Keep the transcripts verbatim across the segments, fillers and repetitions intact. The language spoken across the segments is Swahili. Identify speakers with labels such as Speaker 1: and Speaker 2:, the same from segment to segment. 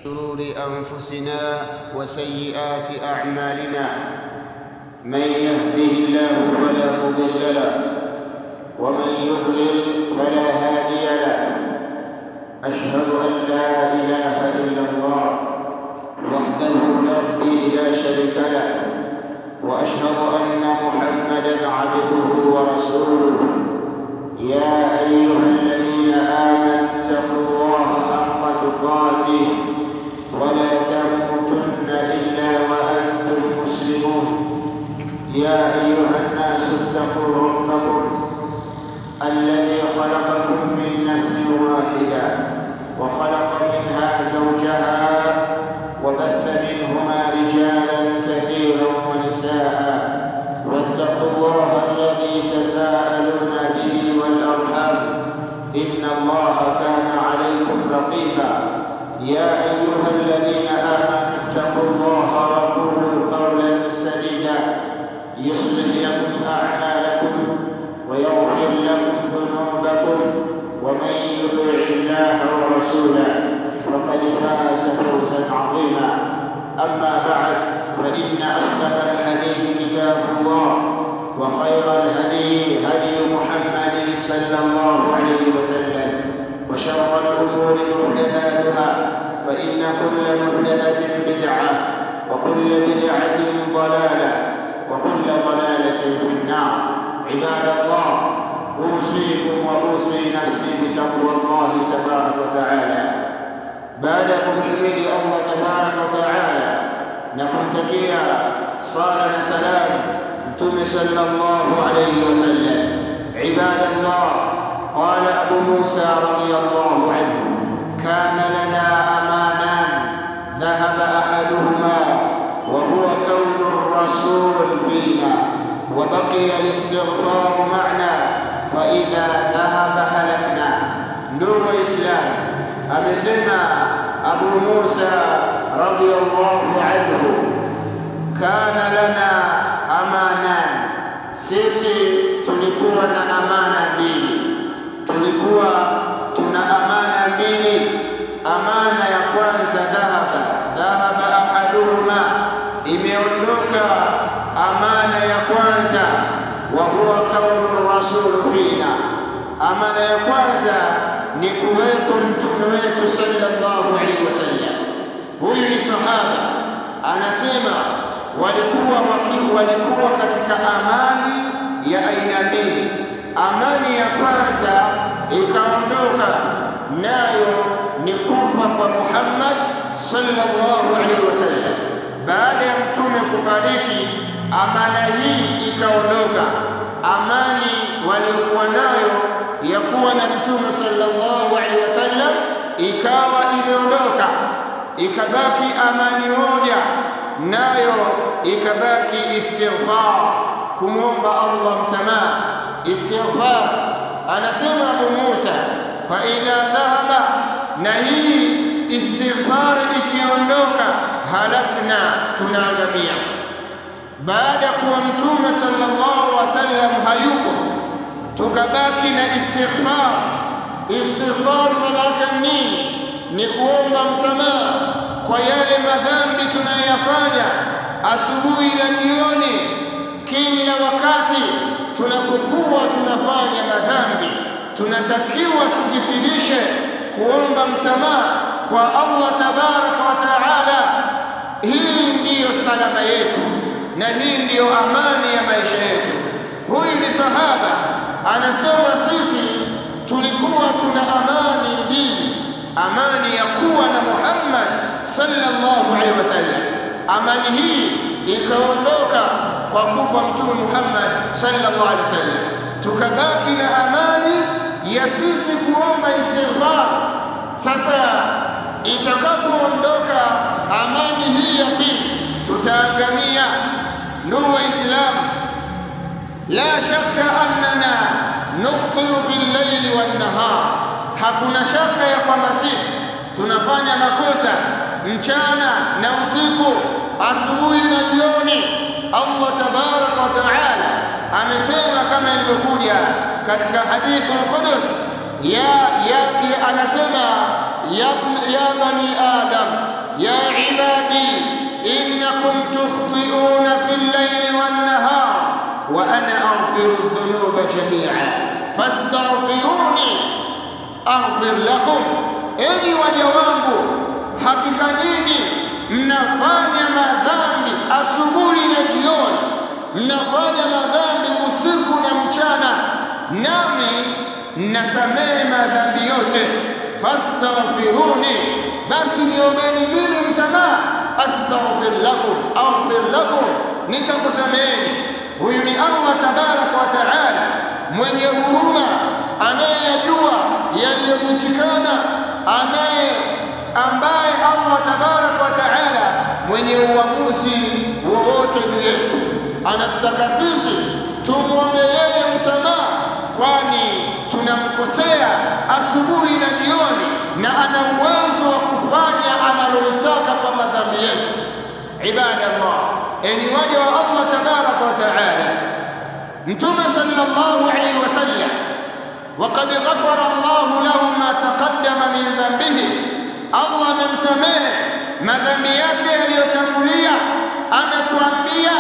Speaker 1: شرور أنفسنا وسيئات أعمالنا من يهده الله فلا مضل له ومن يضلل فلا هادي له. أشهد أن لا إله إلا الله وحده لا شريك له وأشهد أن محمدا عبده ورسوله. يا أيها الذين آمنوا اتقوا الله حق تقاته ولا تموتن إلا وأنتم مسلمون. يا أيها الناس اتقوا ربكم الذي خلقكم من نفس واحدة وخلق منها زوجها وبث منهما رجالا كثيرا ونساء واتقوا الله الذي تساءلون به والأرحام إن الله كان عليكم رقيبا. يا أيها الذين آمنوا اتقوا الله وقولوا قولا سديدا يصلح لكم أعمالكم ويغفر لكم ذنوبكم ومن يطع الله ورسوله فقد فاز فوزا عظيما. أما بعد فإن أصدق الحديث كتاب الله وخير الهدي هدي محمد صلى الله عليه وسلم وشر الأمور محدثاتها فإن كل محدثة بدعة وكل بدعة ضلالة وكل ضلالة في النار. عباد الله، أوصيكم وأوصي نفسي بتقوى الله تبارك وتعالى. بعدكم حميد الله تبارك وتعالى نكمتكيا صالح سلام متوم صلى الله عليه وسلم. عباد الله، قال أبو موسى رضي الله عنه: كان لنا أمانان ذهب أحدهما وهو كون الرسول فينا وبقي الاستغفار معنا فإذا ذهب هلكنا. نور الإسلام amesema Abu Musa radhiyallahu anhu, kana lana amanan, sisi tulikuwa na amana mbili, tulikuwa tuna amana mbili. Amana ya kwanza dhahaba dhahaba ahaduhuma, imeondoka amana ya kwanza, wa huwa kaunu rasul fina, amana ya kwanza ni kuwepo mtume wetu sallallahu alaihi wasallam. Huyu ni sahaba, anasema walikuwa wakiwa walikuwa katika amani ya aina mbili. Amani ya kwanza ikaondoka, nayo ni kufa kwa Muhammad sallallahu alaihi wasallam. Baada ya mtume kufariki, amana hii ikaondoka. Amani waliokuwa nayo ya kuwa na mtume sallallahu alaihi wasallam ikawa imeondoka, ikabaki amani moja, nayo ikabaki istighfar, kumwomba Allah msamaha, istighfar. Anasema Abu Musa, fa idha dhahaba, na hii istighfar ikiondoka, halakna, tunaangamia. Baada kuwa mtume sallallahu alaihi wasallam hayupo, tukabaki na istighfar. Istighfar maana yake nini? Ni kuomba msamaha kwa yale madhambi tunayoyafanya asubuhi na jioni. Kila wakati tunapokuwa tunafanya madhambi, tunatakiwa tukithirishe kuomba msamaha kwa Allah tabaraka wa taala. Hii ndiyo salama yetu na hii ndiyo amani ya maisha yetu. Huyu ni sahaba anasema sisi tulikuwa tuna amani mbili, amani ya kuwa na Muhammad sallallahu alaihi wasallam. Amani hii ikaondoka kwa kufa mtume Muhammad sallallahu alaihi wasallam, tukabaki na amani ya sisi kuomba istighfar. Sasa itakapoondoka amani hii ya pili, tutaangamia. Ndugu Waislamu, la shakka annana nukhtiru bil layli wan nahar, hakuna shaka ya kwamba sisi tunafanya makosa mchana na usiku, asubuhi na jioni. Allah tabaraka wa taala amesema kama ilivyokuja katika hadithul qudus, ya ya anasema ya, ya bani adam عبادي إنكم تخطئون في الليل والنهار وأنا أغفر الذنوب جميعا فاستغفروني أغفر لكم. Enyi waja wangu, hakika nyinyi mnafanya madhambi asubuhi na jioni, mnafanya madhambi usiku na mchana, nami nasamehe madhambi yote. Fastaghfiruni, basi niombeni mimi msamaha. Astaghfir lakum, aghfir lakum, nitakusameheni. Huyu ni Allah tabaraka wa taala, mwenye huruma, anayejua yaliyofichikana, anaye ambaye Allah tabaraka wa taala mwenye uamuzi wowote juu yetu. Anataka sisi tumwombe yeye msamaha, kwani tunamkosea asubuhi na jioni, na ana uwezo wa kufanya analolitaka kwa madhambi yetu. Ibadallah, enyi waja wa Allah tabaraka wa taala, Mtume sallallahu alayhi wasallam, وقد غفر الله له ما تقدم من ذنبه, Allah amemsamehe madhambi yake yaliyotangulia. Anatuambia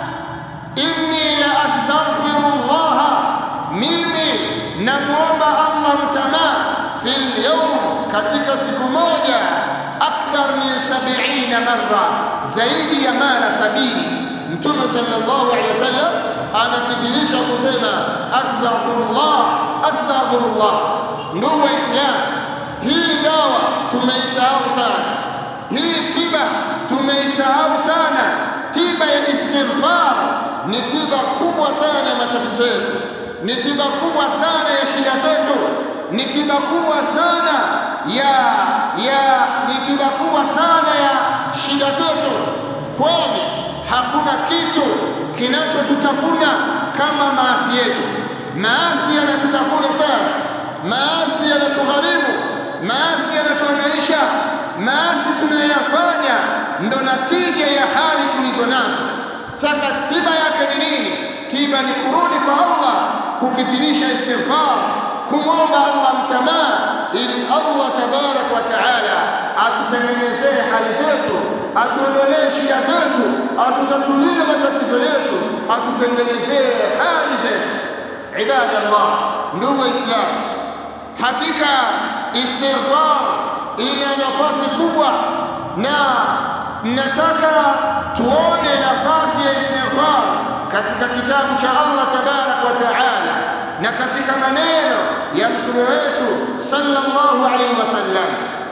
Speaker 1: inni la astaghfirullah, mimi namuomba Allah msamaha, fil yawm, katika siku moja, akthar min sab'ina marra, zaidi ya mara sabini. Mtume sallallahu alayhi wasallam anathibitisha kusema astaghfirullah, astaghfirullah. Ndugu Waislamu, hii dawa tumeisahau sana, hii tiba tumeisahau sana. Tiba ya istighfar ni tiba kubwa sana ya matatizo yetu, ni tiba kubwa sana ya shida zetu, ni tiba kubwa sana ya ya ni tiba kubwa sana ya shida zetu, kwani hakuna kitu kinachotutafuna kama maasi yetu. Maasi yanatutafuna sana, maasi yanatugharimu, maasi yanatuhangaisha, maasi tunayofanya ndo natija ya hali tulizo nazo. Sasa tiba yake ni nini? Tiba ni kurudi kwa Allah, kukithirisha istighfar, kumwomba Allah msamaha, ili Allah tabarak wa taala atutengenezee hali zetu, atuondolee shida zetu, atutatulie matatizo yetu, atutengenezee hali zetu. Ibadallah, ndugu Waislamu, hakika istighfar ina nafasi kubwa, na nataka tuone nafasi ya istighfar katika kitabu cha Allah tabarak wa taala na katika maneno ya mtume wetu sallallahu alayhi wasallam.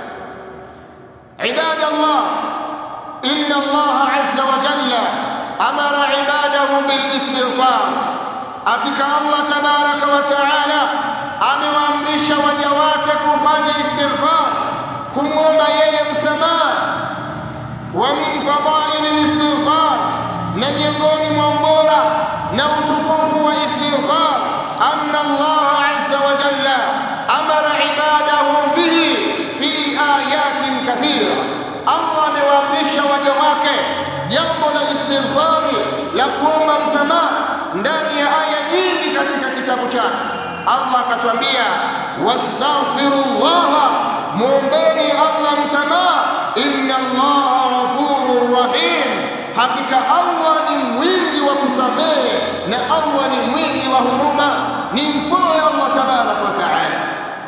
Speaker 1: Ibadallah, inna Allah azza wa jalla amara ibadahu bil istighfar, hakika Allah tabaraka wa taala amewaamrisha waja wake kufanya istighfar, kumwomba yeye msamaha. Wa min fadail al-istighfar, na miongoni mwa ubora na utukufu wa istighfar, anna Allah azza wa jalla amara ibadahu bihi fi ayatin kathira. Allah amewaamrisha waja wake jambo la istighfari, la kuomba msamaha, ndani ya aya nyingi katika kitabu chake. Allah akatuambia wastaghfirullah, muombeni Allah msamaha, inna Allaha ghafurur rahim, hakika Allah ni mwingi wa kusamehe na Allah ni mwingi wa huruma, ni mpole Allah tabarak wa taala.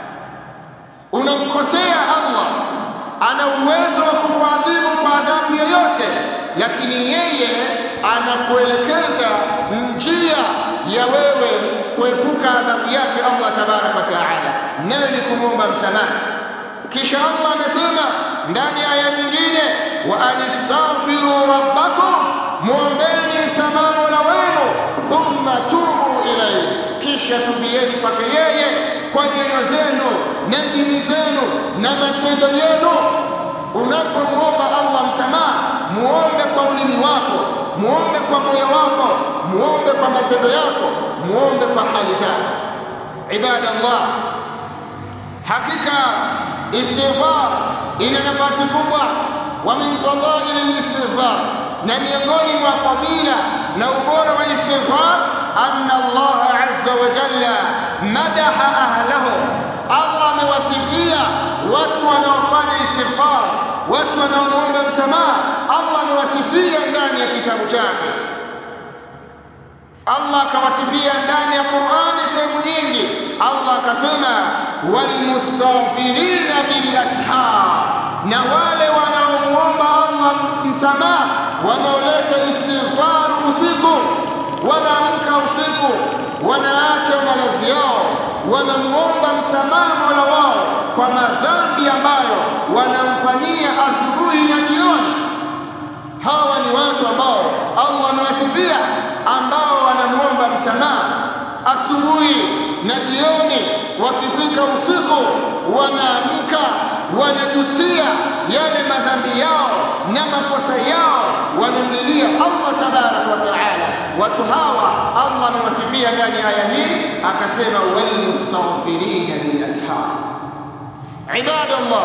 Speaker 1: Unamkosea Allah, ana uwezo wa kukuadhibu kwa adhabu yoyote, lakini yeye anakuelekeza njia ya wewe kuepuka adhabu yake Allah tabarak wa taala, nayo ni kumwomba msamaha. Kisha Allah amesema ndani ya aya nyingine, wa anistaghfiru rabbakum, muombeni msamaha Mola wenu, thumma tubu ilayhi, kisha tubieni kwake yeye kwa nyoyo zenu na ndimi zenu na matendo yenu. Unapomwomba Allah msamaha, muombe kwa ulimi wako, muombe kwa moyo wako, muombe kwa matendo yako, muombe kwa hali zako. Ibadallah, hakika istighfar ina nafasi kubwa. Wa min fadail al-istighfar, na miongoni mwa fadila na ubora wa istighfar, anna Allah azza wa jalla madaha ahlahu, Allah amewasifia watu wanaofanya istighfar, watu wanaoomba msamaha. kitabu chake. Allah akawasifia ndani ya Qur'ani sehemu nyingi. Allah akasema walmustaghfirina bil ashar, na wale wanaomuomba Allah msamaha, wanaoleta istighfar usiku, wanaamka usiku, wanaacha malazi yao, wanamuomba msamaha Mola wao kwa madhambi ambayo wanamfanyia asubuhi na jioni. Hawa ni watu ambao Allah amewasifia, ambao wanamuomba msamaha asubuhi na jioni. Wakifika usiku wanaamka, wanajutia yale madhambi yao na makosa yao, wanamlilia Allah tabaraka wa taala. Watu hawa Allah amewasifia ndani ya aya hii, akasema walmustaghfirina bil ashar. Ibadallah,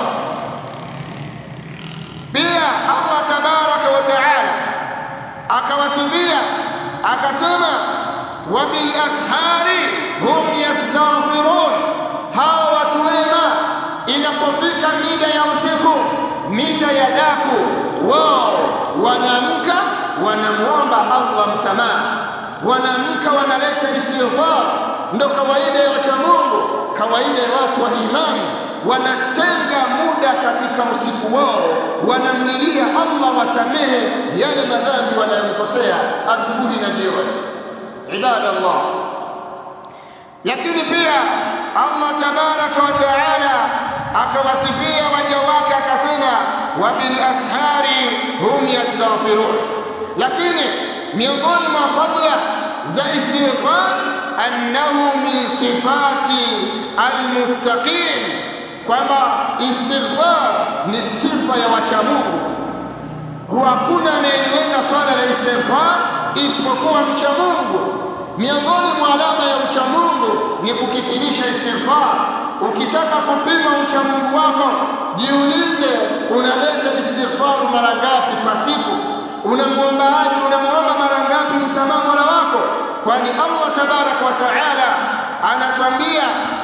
Speaker 1: pia Allah tabaraka wa taala akawasifia akasema wa bil ashari hum yastaghfirun. Hawa watu wema inapofika mida ya usiku, mida ya daku, wao wanaamka wanamuomba Allah msamaha, wanaamka wanaleta istighfar. Ndo kawaida ya wacha Mungu, kawaida ya watu wa imani. Wanatenga muda katika usiku wao, wanamlilia Allah wasamehe yale madhambi wanayokosea asubuhi na jioni. Ibadallah, lakini pia Allah tabaraka wa taala akawasifia waja wake akasema wa bil ashari hum yastaghfirun. Lakini miongoni mwa fadhila za istighfar annahu min sifati almuttaqin, kwamba istighfar ni sifa ya wacha Mungu. Hakuna anayeweza swala la istighfar isipokuwa mcha Mungu. Miongoni mwa alama ya ucha Mungu ni kukithirisha istighfar. Ukitaka kupima ucha Mungu wako, jiulize unaleta istighfar mara ngapi kwa siku? Unamuomba aje? Unamuomba mara ngapi msamaha Mola wako? Kwani Allah tabaraka wa taala anatuambia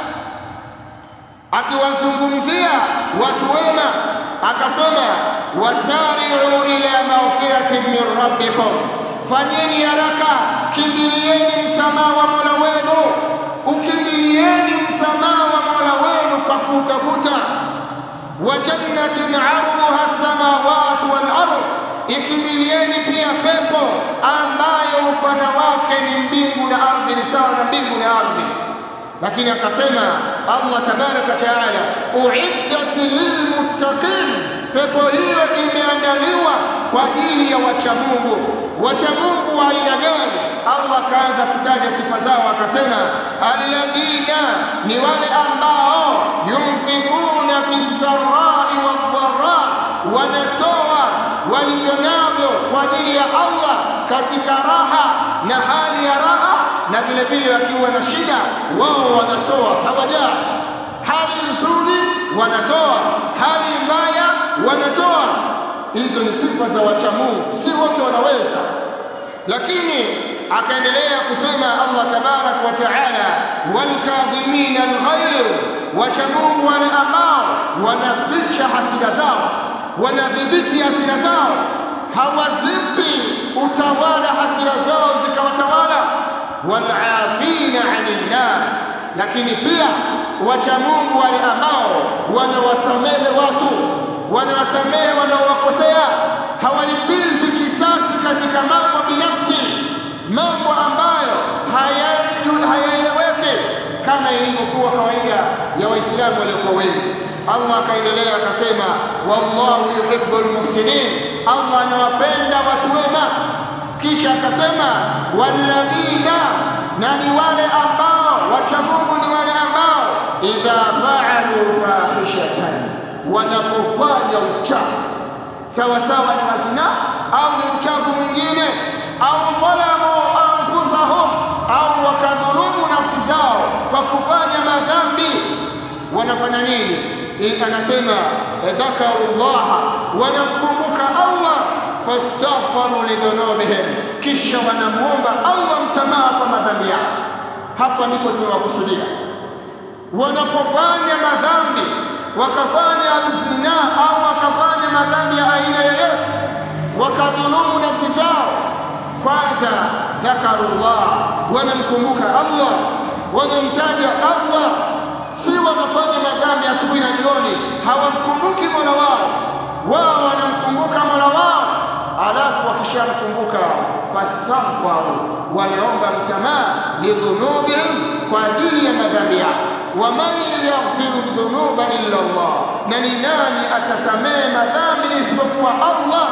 Speaker 1: akiwazungumzia watu wema, akasema wasari'u ila maghfiratin min rabbikum, fanyeni haraka, kimbilieni msamaha wa Mola wenu. Ukimbilieni msamaha wa Mola wenu kwa kutafuta. Wa jannatin 'arduha as-samawati wal ardh, ikimbilieni pia pepo ambayo upana wake ni mbingu na ardhi, ni sawa na mbingu na ardhi. Lakini akasema Allah tabaraka taala uiddat lilmuttaqin, pepo hiyo imeandaliwa kwa ajili ya wacha Mungu. Wacha Mungu wa aina gani? Allah kaanza kutaja sifa zao akasema alladhina, ni wale ambao yunfikuna fi sarai wadh-dharra, wanatoa walivyonavyo kwa ajili ya Allah katika raha na hali ya raha, na vile vile wakiwa na shida wao wanatoa, hawajaa. Hali nzuri wanatoa, hali mbaya wanatoa. Hizo ni sifa za wacha Mungu, si wote wanaweza. Lakini akaendelea kusema Allah tabarak wa taala walkadhimina alghayr, wacha Mungu wale ambao wanaficha hasira zao, wanadhibiti hasira zao, hawazipi utawala hasira zao zikawatawala. Walafina 'anil nas, lakini pia wacha Mungu wale ambao wanawasamehe watu, wanawasamehe wanaowakosea, hawalipizi kisasi katika mambo binafsi, mambo ambayo hayaeleweki kama ilivyokuwa kawaida ya Waislamu waliokuwa wengi. Allah akaendelea akasema wallahu yuhibbul muhsinin, Allah anawapenda watu wema. Kisha akasema walladhina, na ni wale ambao wacha Mungu ni wale ambao idha fa'alu fahishatan, wanapofanya uchafu, sawa sawa ni mazina au ni uchafu mwingine, au dhalamu anfusahum, au wakadhulumu nafsi zao kwa kufanya madhambi, wanafanya nini? Anasema dhakarullah, wanamkumbuka Allah, fastaghfaru lidhunubihim, kisha wanamuomba Allah msamaha kwa madhambi yao. Hapa ndipo tunawakusudia. Wanapofanya madhambi, wakafanya zina au wakafanya madhambi ya aina yoyote, wakadhulumu nafsi zao, dhakarullah, wanamkumbuka Allah, wanamtaja Allah. Si wanafanya madhambi asubuhi na jioni, hawamkumbuki Mola wao. Wao wanamkumbuka Mola wao, alafu wakishamkumbuka fastaghfaru, wanaomba msamaha lidhunubihim, kwa ajili ya madhambi yao. Waman yaghfiru dhunuba illa Allah, na ni nani atasamehe madhambi isipokuwa Allah?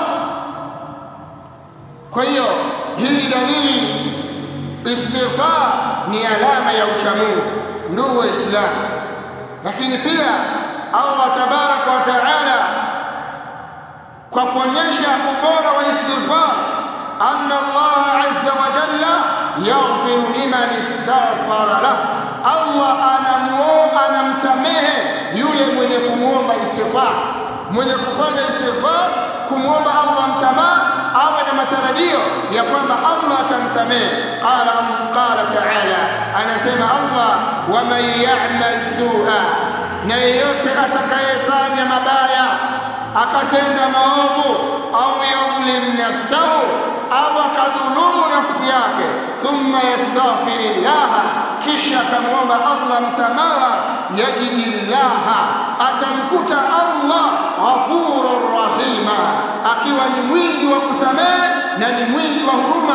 Speaker 1: Kwa hiyo hii ni dalili, istighfar ni alama ya uchamungu, ndugu Waislamu. Lakini pia Allah tabaraka wa taala, kwa kuonyesha ubora wa istighfar, anna Allah azza wa jalla yaghfiru liman istaghfara lahu, Allah anamuomba, anamsamehe yule mwenye kumuomba istighfar. Mwenye kufanya istighfar, kumuomba Allah msamaha, awe na matarajio ya kwamba Allah atamsamehe. Qala qala ta'ala, anasema Allah, waman ya'mal su'a, na yeyote atakayefanya mabaya, akatenda maovu, au yadhlim nafsahu, au akadhulumu nafsi yake, thumma yastaghfirillah, kisha akamwomba Allah msamaha, yajidillaha, atamkuta Allah ghafurur rahima, akiwa ni mwingi wa kusamehe na ni mwingi wa huruma.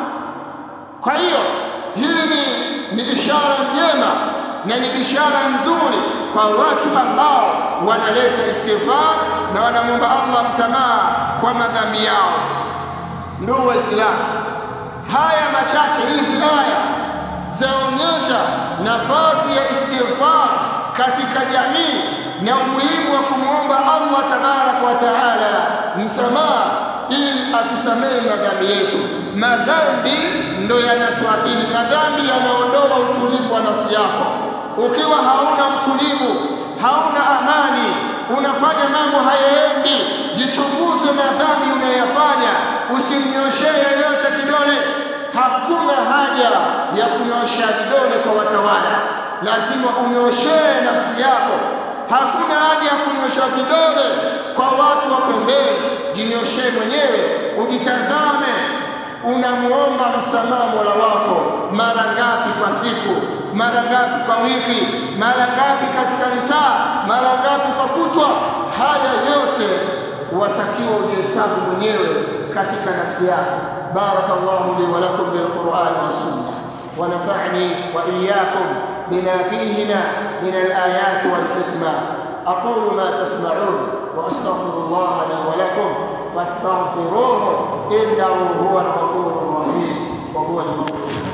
Speaker 1: Kwa hiyo hii ni, ni ishara njema na ni ishara nzuri kwa watu ambao wanaleta istighfar na wanamwomba Allah msamaha kwa madhambi yao. Ndugu Waislamu, haya machache, hizi aya zaonyesha nafasi ya istighfar katika jamii na umuhimu wa kumwomba Allah tabaraka wa taala msamaha ili atusamehe madhambi yetu. Madhambi ndo yanatuathiri, madhambi yanaondoa utulivu wa nafsi yako. Ukiwa hauna utulivu, hauna amani, unafanya mambo hayaendi, jichunguze madhambi unayofanya, usimnyoshee yeyote kidole. Hakuna haja ya kunyosha vidole kwa watawala, lazima unyoshee nafsi yako. Hakuna haja ya kunyosha vidole kwa watu wa pembeni, jinyoshee mwenyewe, ujitazame. Unamuomba msamaha Mola wako mara ngapi kwa siku, mara ngapi kwa wiki, mara ngapi katika risaa, mara ngapi kwa kutwa? Haya yote watakiwa ujihesabu mwenyewe katika nafsi yako. Barakallahu li wa lakum bil Qur'an was sunnah, wa nafa'ni wa iyyakum bima fihima min al ayat wal hikmah. aqulu ma tasma'un wa astaghfirullah li wa lakum fastaghfiruhu innahu huwal ghafurur rahim wa huwal ghafurur rahim.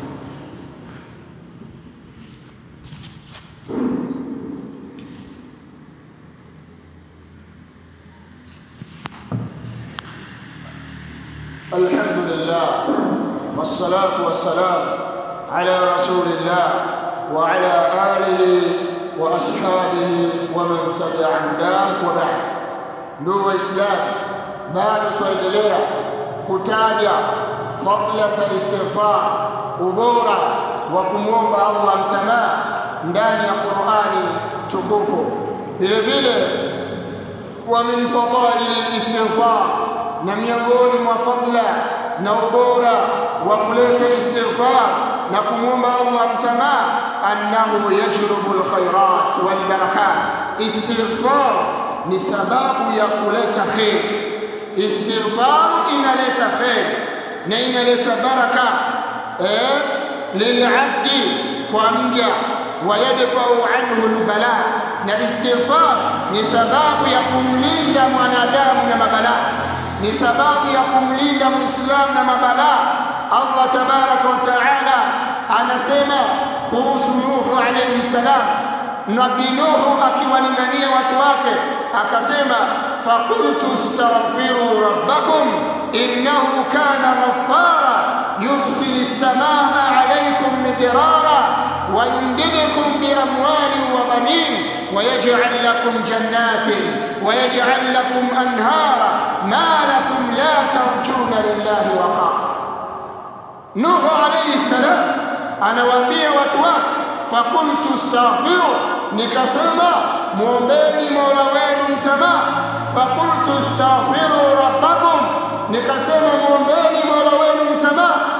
Speaker 1: الحمد لله والصلاة والسلام على رسول الله وعلى آله وأصحابه ومن تبع هداه وبعد. ndugu Waislamu, bado tuendelea kutaja fadhila za istighfar, ubora wa kumwomba Allah msamaha ndani ya Qur'ani tukufu. Vile vile wa min fadaili al-istighfar, na miongoni mwa fadhila na ubora wa kuleta istighfar na kumwomba Allah msamaha, annahu yajrubu alkhairat wal barakat. Istighfar ni sababu ya kuleta khair. Istighfar inaleta khair na inaleta baraka eh lil'abdi, kwa mja, wa yadfa'u anhu albala, na istighfar ni sababu ya kumlinda mwanadamu na mabalaa, ni sababu ya kumlinda Muislamu na mabalaa. Allah tabaraka wa taala anasema kuhusu Nuhu alayhi salam, Nabii Nuhu akiwalingania watu wake akasema, faqultu astaghfiru rabbakum innahu kana ghaffara yursilis samaa alaykum midrara wa yumdidukum bi amwalin wa banin wa yaj'al lakum jannatin wa yaj'al lakum anhara ma lakum la tarjuna lillahi waqara. Nuhu alayhi salam anawaambia watu wake, faqultu astaghfiru, nikasema muombeni Mola wenu msamaha. Faqultu astaghfiru rabbakum, nikasema muombeni Mola wenu msamaha.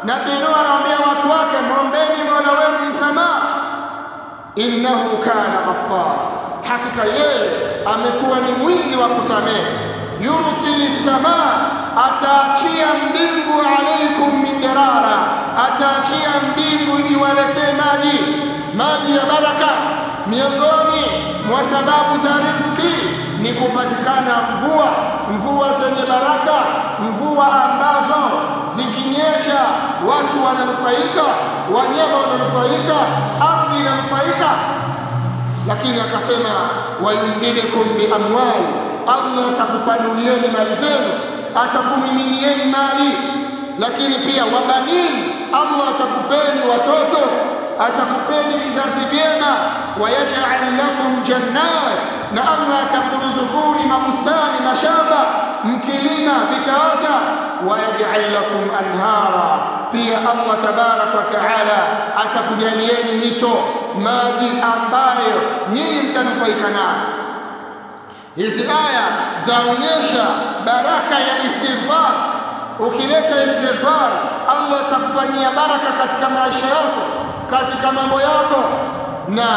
Speaker 1: Nabii Nuh anawaambia watu wake, muombeeni Mola wenu msamaha, innahu kana ghaffara, hakika yeye amekuwa ni mwingi wa kusamehe. Yursilis samaa, ataachia mbingu alaikum midrara, ataachia mbingu iwaletee maji, maji ya baraka. Miongoni mwa sababu za riziki ni kupatikana mvua, mvua zenye baraka, mvua ambazo zikinyesha watu wananufaika, wanyama wananufaika, ardhi inanufaika. Lakini akasema wayumdidukum biamwali, Allah atakupanulieni mali zenu, atakumiminieni mali. Lakini pia wabanini, Allah atakupeni watoto, atakupeni vizazi vyema. Wayaj'al lakum jannat, na Allah atakuruzukuni mabustani, mashamba, mkilima vitaota. Wayaj'al lakum anhara, pia Allah tabarak wa taala atakujalieni mito, maji ambayo nyinyi mtanufaika nayo. Hizi aya zaonyesha baraka ya istighfar. Ukileta istighfar, Allah atakufanyia baraka katika maisha yako, katika mambo yako. Na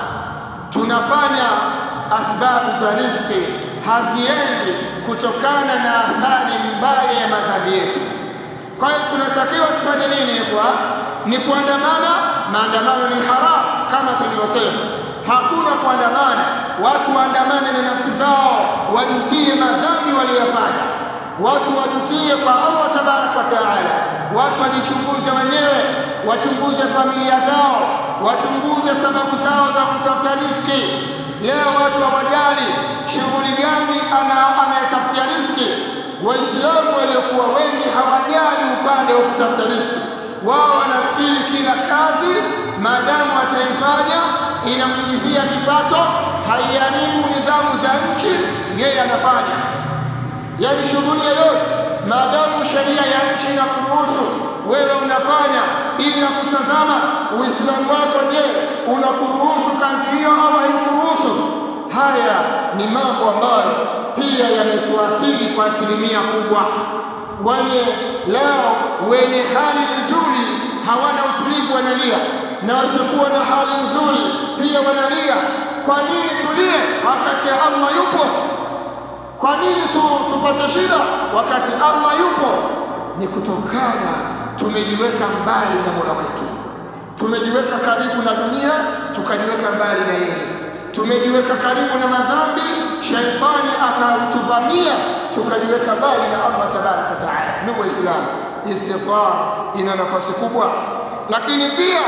Speaker 1: tunafanya asbabu za riziki haziendi kutokana na athari mbaya ya madhambi yetu. Kwa hiyo tunatakiwa tufanye nini ikhwa? Ni kuandamana. Maandamano ni haram kama tulivyosema. Hakuna kuandamana. Watu waandamane na nafsi zao, wajutie madhambi waliyofanya, watu wajutie kwa Allah tabarak wa taala. Watu wajichunguze wenyewe, wachunguze familia zao, wachunguze sababu zao za kutafuta riziki. Leo watu hawajali shughuli gani anayetafutia riziki. Waislamu waliokuwa wengi hawajali upande wa kutafuta riziki. Wao wanafikiri kila kazi maadamu ataifanya inamwingizia kipato, haiharibu nidhamu za nchi, yeye anafanya. Yaani shughuli yoyote maadamu sheria ya nchi inakuruhusu, wewe unafanya bila kutazama Uislamu wako, je, unakuruhusu kazi hiyo au haikuruhusu? Haya ni mambo ambayo pia yametuathiri kwa asilimia kubwa. Wale leo wenye hali nzuri hawana utulivu, wanalia, na wasiokuwa na hali nzuri pia wanalia. Kwa nini tulie wakati Allah yupo? Kwa nini tu, tupate shida wakati Allah yupo? Ni kutokana tumejiweka mbali na Mola wetu, tumejiweka karibu na dunia, tukajiweka mbali na yeye, tumejiweka karibu na madhambi, shaitani akatuvamia, tukajiweka mbali na Allah tabaraka wa taala. Ndugu Waislamu, istighfar ina nafasi kubwa. Lakini pia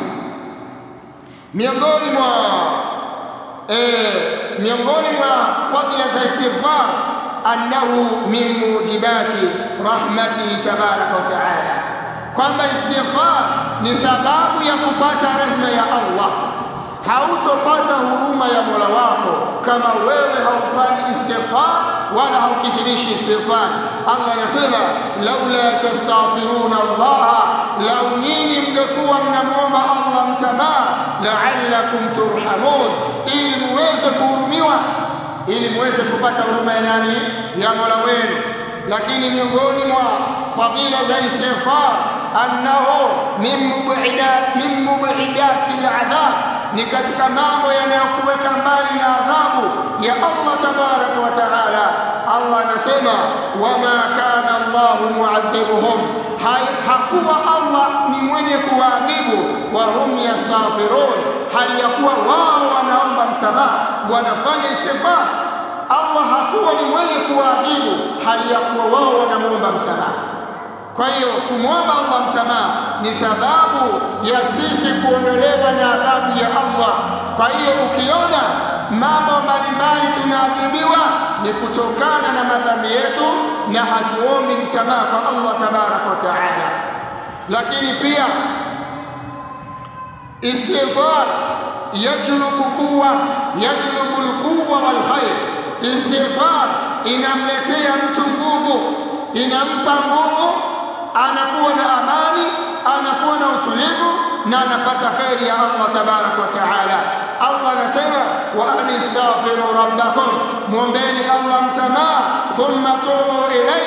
Speaker 1: miongoni mwa eh miongoni mwa fadhila za istighfar, annahu min mujibati rahmati tabaraka wa taala, kwamba istighfar ni sababu ya kupata rehema ya Allah. Hautopata huruma ya Mola wako kama wewe haufanyi istighfar wala haukithirishi istighfar. Allah anasema laula tastaghfiruna Allah, lau nyinyi mngekuwa mnamuomba Allah msamaha, la'allakum turhamun, ili muweze kuhurumiwa, ili muweze kupata huruma ya nani? Ya Mola wenu. Lakini miongoni mwa fadhila za istighfar, annahu min mub'idat min mub'idati al'adhab, ni katika mambo yanayokuweka mbali na adhabu ya Allah tabaraka wa taala. Allah anasema wama kana Allahu mu'adhibuhum, hakuwa Allah ni mwenye kuadhibu, wa hum yastaghfirun, hali ya kuwa wao wanaomba msamaha, wanafanya istighfar. Allah hakuwa ni mwenye kuadhibu hali ya kuwa wao wanamuomba msamaha. Kwa hiyo kumwomba Allah msamaha ni sababu ya sisi kuondolewa na adhabu ya Allah. Kwa hiyo ukiona mambo mbalimbali tunaadhibiwa, ni kutokana na madhambi yetu na hatuombi msamaha kwa Allah tabaraka wa taala. Lakini pia istighfar yajlubu quwwa, yajlubu alquwwa wal khair. Istighfar inamletea mtu nguvu, inampa nguvu, anakuwa na amani, anakuwa na utulivu, na anapata khairi ya Allah tabaraka wa taala. Allah anasema wa anistaghfiru rabbakum, muombeni Allah msamaha, thumma tubu ilayhi,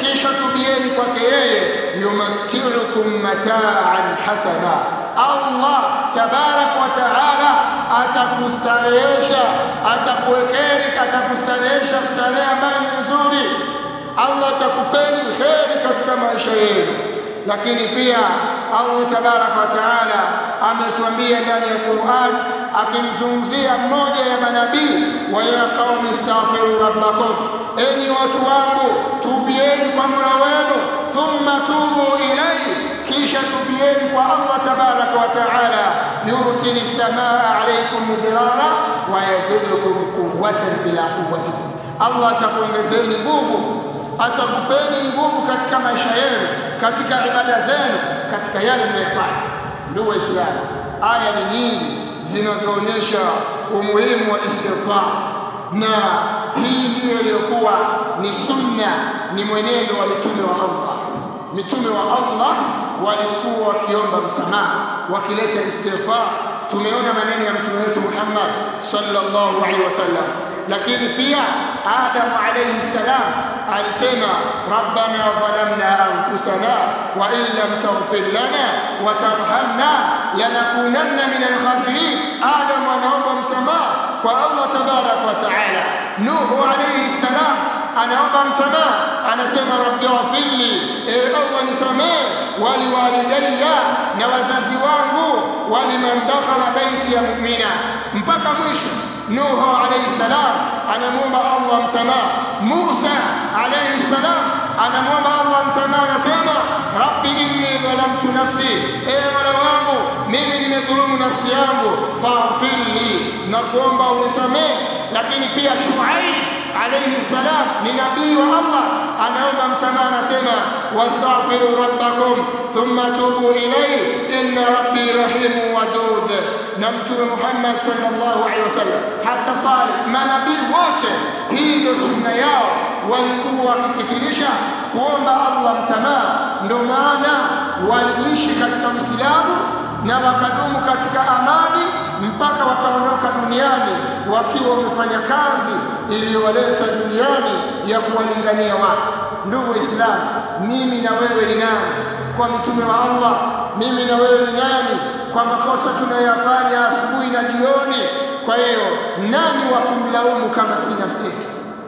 Speaker 1: kisha tubieni kwake yeye, yumati'ukum mata'an hasana, Allah tabarak wa taala atakustarehesha, atakuwekeni, atakustarehesha starehe ambayo ni nzuri. Allah atakupeni kheri katika maisha yenu. Lakini pia Allah tabarak wa taala ametuambia ndani ya Qur'an akimzungumzia mmoja ya manabii, wa ya qaumi astaghfiru rabbakum, enyi watu wangu tubieni kwa Mola wenu, thumma tubu ilayhi, kisha tubieni kwa Allah tabarak wa taala, yursilis samaa alaykum midrara wa yazidukum quwwatan ila quwwatikum, Allah atakuongezeni nguvu, atakupeni nguvu katika maisha yenu, katika ibada zenu, katika yale mnayofanya. Ndugu Waislamu, aya ni nyingi zinazoonyesha umuhimu wa istighfar, na hii ndiyo iliyokuwa ni sunna, ni mwenendo wa mitume wa Allah. Mitume wa Allah walikuwa wakiomba msamaha, wakileta istighfar. Tumeona maneno ya mtume wetu Muhammad sallallahu alaihi wasallam. Lakini pia Adam alayhi salam alisema, rabbana dhalamna anfusana wa in lam taghfir lana wa tarhamna lanakunanna min al-khasirin. Adam anaomba msamaha kwa Allah tabarak wa taala. Nuhu alayhi salam anaomba msamaha, anasema rabbi ighfirli, ewe Allah nisamehe, wali walidayya, na wazazi wangu, waliman dakhala baiti ya mu'mina, mpaka mwisho. Nuhu alayhi salam anamuomba Allah msamaha. Musa alayhi salam anamuomba Allah msamaha, anasema rabbi inni dhalamtu nafsi, ewe Mola wangu mimi nimedhulumu nafsi yangu, faghfirli, na kuomba unisamehe. Lakini pia Shuaib alayhi salam ni nabii wa Allah, anaomba msamaha, anasema wastaghfiru rabbakum thumma tubu ilayhi inna rabbi rahimun wadud. Na mtume Muhammad sallallahu alaihi wasallam, hata Salih, manabii wote hii ndio sunna yao, walikuwa wakikithirisha kuomba Allah msamaha. Ndio maana waliishi katika Uislamu na wakadumu katika amani mpaka wakaondoka duniani wakiwa wamefanya kazi iliyowaleta duniani ya kuwalingania watu. Ndugu Islam, mimi na wewe ni nani kwa mitume wa Allah? Mimi na wewe ni nani kwa makosa tunayofanya asubuhi na jioni? Kwa hiyo nani wa kumlaumu kama si nafsi yetu?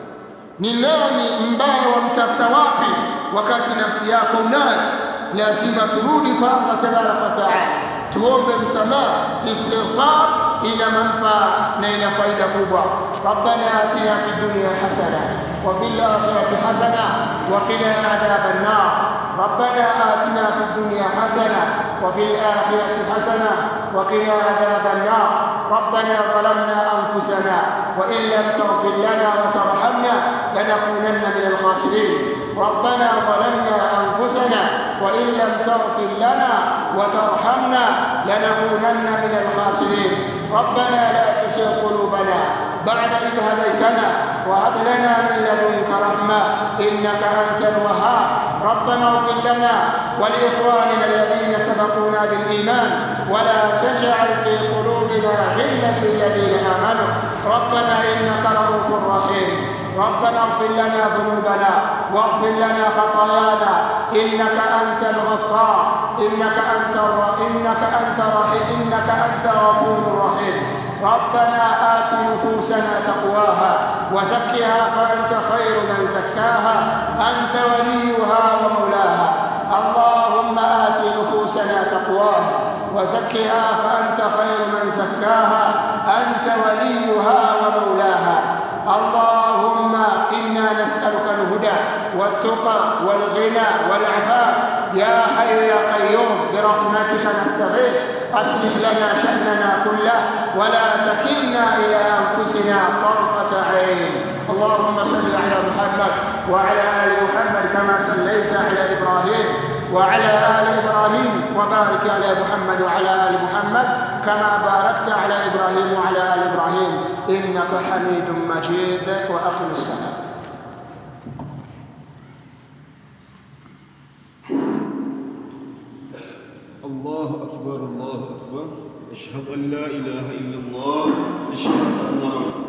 Speaker 1: Ni nani mbaya wamtafuta wapi wakati nafsi yako unayo? Lazima turudi kwa Allah tabarak wa taala, tuombe msamaha. Istighfar ina manufaa na ina faida kubwa. Rabbana atina fid dunya hasana wa fil akhirati hasana wa qina adhaban nar. ربنا آتنا في الدنيا حسنة وفي الآخرة حسنة وقنا عذاب النار. ربنا ظلمنا أنفسنا وإن لم تغفر لنا وترحمنا لنكونن من الخاسرين. ربنا ظلمنا أنفسنا وإن لم تغفر لنا وترحمنا لنكونن من الخاسرين. ربنا لا تزغ قلوبنا بعد إذ هديتنا وهب لنا من لدنك رحمة إنك أنت الوهاب. ربنا اغفر لنا ولإخواننا الذين سبقونا بالإيمان ولا تجعل في قلوبنا غلا للذين آمنوا ربنا إنك رؤوف رحيم. ربنا اغفر لنا ذنوبنا واغفر لنا خطايانا إنك أنت الغفار إنك أنت إنك أنت رحيم إنك أنت غفور رحيم. ربنا آت نفوسنا تقواها وزكها فأنت خير من زكاها أنت وليها ومولاها. اللهم آت نفوسنا تقواها وزكها فأنت خير من زكاها أنت وليها ومولاها. اللهم إنا نسألك الهدى والتقى والغنى والعفاف يا حي يا قيوم برحمتك نستغيث. أصلح لنا شأننا كله ولا تكلنا إلى أنفسنا طرفة عين. اللهم صل على محمد وعلى آل محمد كما صليت على إبراهيم وعلى آل إبراهيم وبارك على محمد وعلى آل محمد كما باركت على إبراهيم وعلى آل إبراهيم إنك حميد مجيد. وأقم الصلاة.
Speaker 2: الله أكبر الله أكبر. أشهد أن لا إله إلا الله. أشهد أن